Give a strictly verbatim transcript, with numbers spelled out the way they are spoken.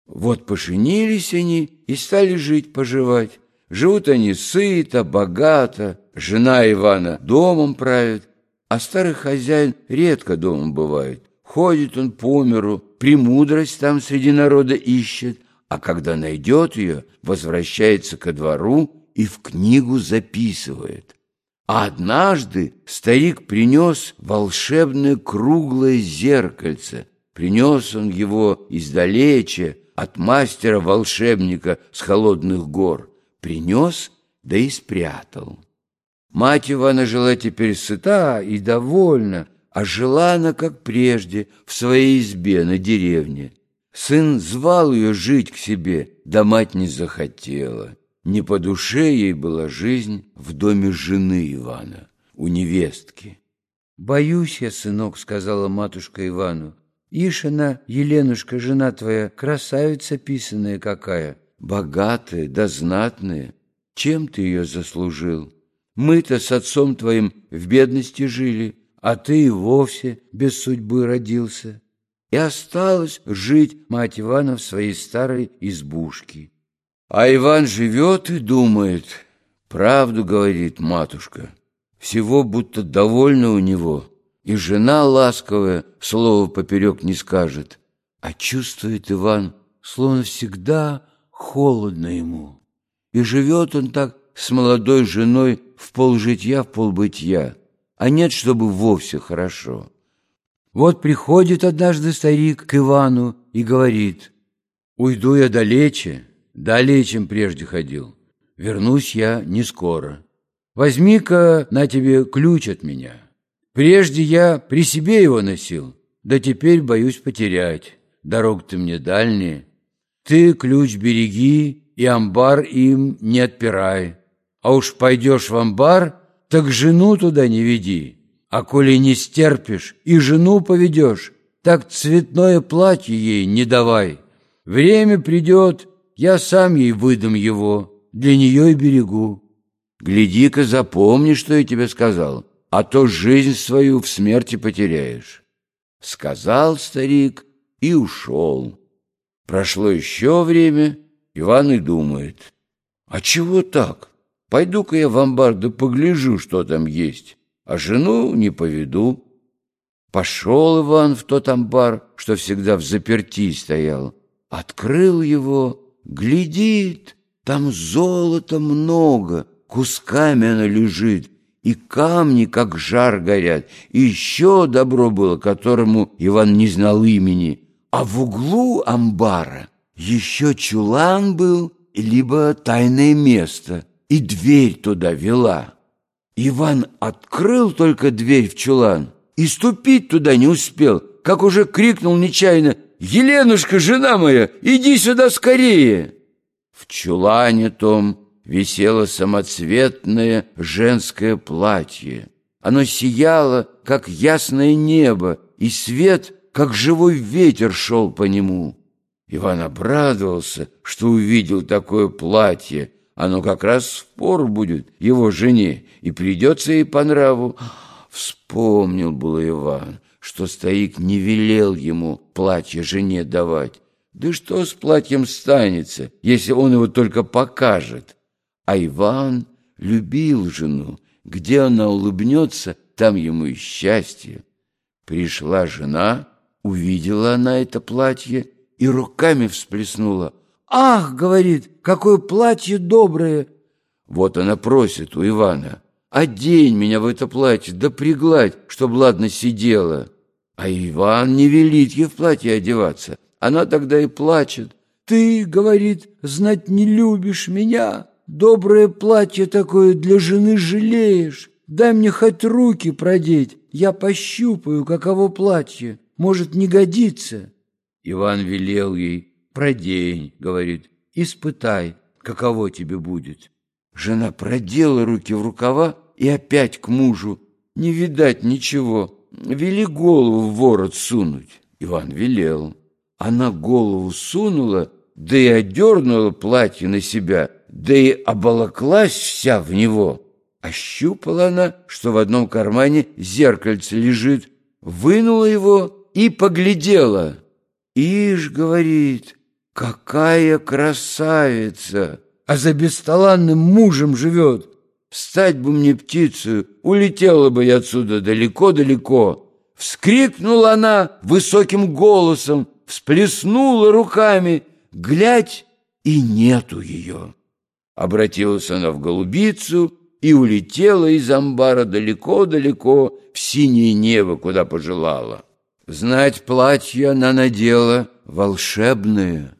Вот поженились они и стали жить-поживать. Живут они сыто, богато, жена Ивана домом правит, а старый хозяин редко домом бывает. Ходит он по миру, премудрость там среди народа ищет, а когда найдет ее, возвращается ко двору и в книгу записывает. А однажды старик принес волшебное круглое зеркальце. Принес он его издалече, от мастера-волшебника с холодных гор. Принес, да и спрятал. Мать Ивана жила теперь сыта и довольна, а жила она, как прежде, в своей избе на деревне. Сын звал ее жить к себе, да мать не захотела. Не по душе ей была жизнь в доме жены Ивана, у невестки. «Боюсь я, сынок, — сказала матушка Ивану, — ишь она, Еленушка, жена твоя, красавица писаная какая, богатая да знатная. Чем ты ее заслужил? Мы-то с отцом твоим в бедности жили, а ты и вовсе без судьбы родился». И осталась жить мать Ивана в своей старой избушке. А Иван живет и думает, правду говорит матушка, всего будто довольна у него, и жена ласковая слова поперек не скажет, а чувствует Иван, словно всегда холодно ему. И живет он так с молодой женой в полжитья, в полбытья, а нет, чтобы вовсе хорошо. Вот приходит однажды старик к Ивану и говорит, «Уйду я далече, далее, чем прежде ходил. Вернусь я не скоро. Возьми-ка на тебе ключ от меня. Прежде я при себе его носил, да теперь боюсь потерять. Дорога-то мне дальняя. Ты ключ береги и амбар им не отпирай. А уж пойдешь в амбар, так жену туда не веди. А коли не стерпишь и жену поведешь, так цветное платье ей не давай. Время придет, я сам ей выдам его, для нее и берегу. Гляди-ка, запомни, что я тебе сказал, а то жизнь свою в смерти потеряешь». Сказал старик и ушел. Прошло еще время, Иван и думает, а чего так? Пойду-ка я в амбар да погляжу, что там есть, а жену не поведу. Пошел Иван в тот амбар, что всегда в заперти стоял, открыл его, глядит, там золота много, кусками оно лежит, и камни, как жар, горят, и еще добро было, которому Иван не знал имени. А в углу амбара еще чулан был, либо тайное место, и дверь туда вела. Иван открыл только дверь в чулан и ступить туда не успел, как уже крикнул нечаянно: «Еленушка, жена моя, иди сюда скорее!» В чулане том висело самоцветное женское платье. Оно сияло, как ясное небо, и свет, как живой ветер, шел по нему. Иван обрадовался, что увидел такое платье. Оно как раз впору будет его жене, и придется ей по нраву. Вспомнил было Иван, что старик не велел ему платье жене давать. Да что с платьем станется, если он его только покажет? А Иван любил жену. Где она улыбнется, там ему и счастье. Пришла жена, увидела она это платье и руками всплеснула. «Ах, — говорит, — какое платье доброе!» Вот она просит у Ивана: «Одень меня в это платье, да пригладь, чтоб ладно сидело». А Иван не велит ей в платье одеваться. Она тогда и плачет. «Ты, — говорит, — знать не любишь меня, доброе платье такое для жены жалеешь. Дай мне хоть руки продеть, я пощупаю, каково платье, может, не годится». Иван велел ей: «Продень, — говорит, — испытай, каково тебе будет». Жена продела руки в рукава и опять к мужу. Не видать ничего, вели голову в ворот сунуть. Иван велел. Она голову сунула, да и одернула платье на себя, да и оболоклась вся в него. Ощупала она, что в одном кармане зеркальце лежит, вынула его и поглядела. «Ишь, — говорит, — какая красавица! А за бесталанным мужем живет! Стать бы мне птицею, улетела бы я отсюда далеко-далеко!» Вскрикнула она высоким голосом, всплеснула руками. Глядь, и нету ее. Обратилась она в голубицу и улетела из амбара далеко-далеко в синее небо, куда пожелала. Знать, платье она надела волшебное,